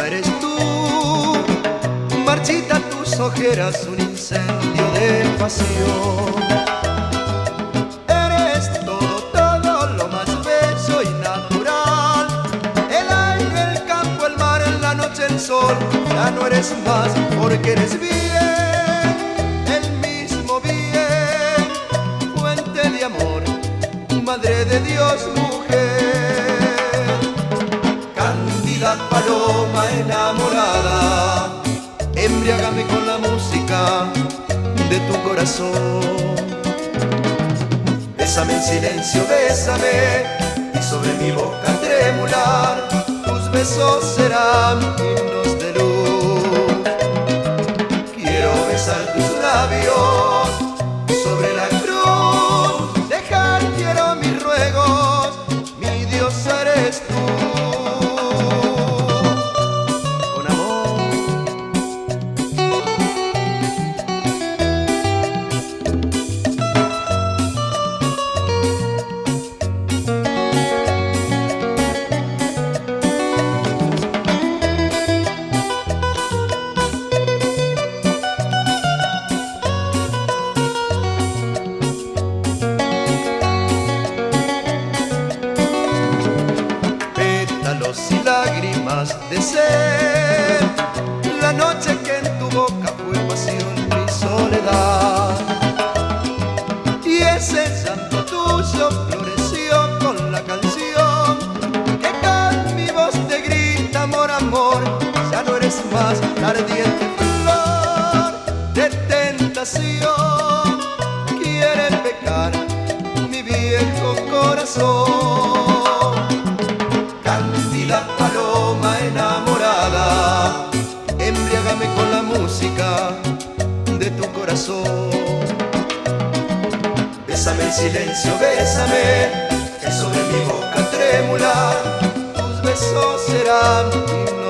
esa eres tú. Marchita tus ojeras, un incendio de pasión. Eres todo, todo lo más bello y natural. El aire, el campo, el mar, en la noche, el sol. Ya no eres más porque eres bien, el mismo bien. Fuente de amor, madre de Dios, mujer. Cándida paloma enamorada, embriágame con la música de tu corazón. Bésame en silencio, bésame, y sobre mi boca tremular tus besos serán himnos de luz. Quiero besar tus labios sobre la cruz, dejar quiero mis ruegos, mi Dios eres tú. Y lágrimas de sed, la noche que en tu boca fue pasión y soledad, y ese llanto tuyo floreció con la canción que con mi voz te grita amor, amor. Ya no eres más la ardiente flor de tentación, quiere pecar mi viejo corazón. Cándida paloma enamorada, embriágame con la música de tu corazón. Bésame en silencio, bésame, que sobre mi boca tremular tus besos serán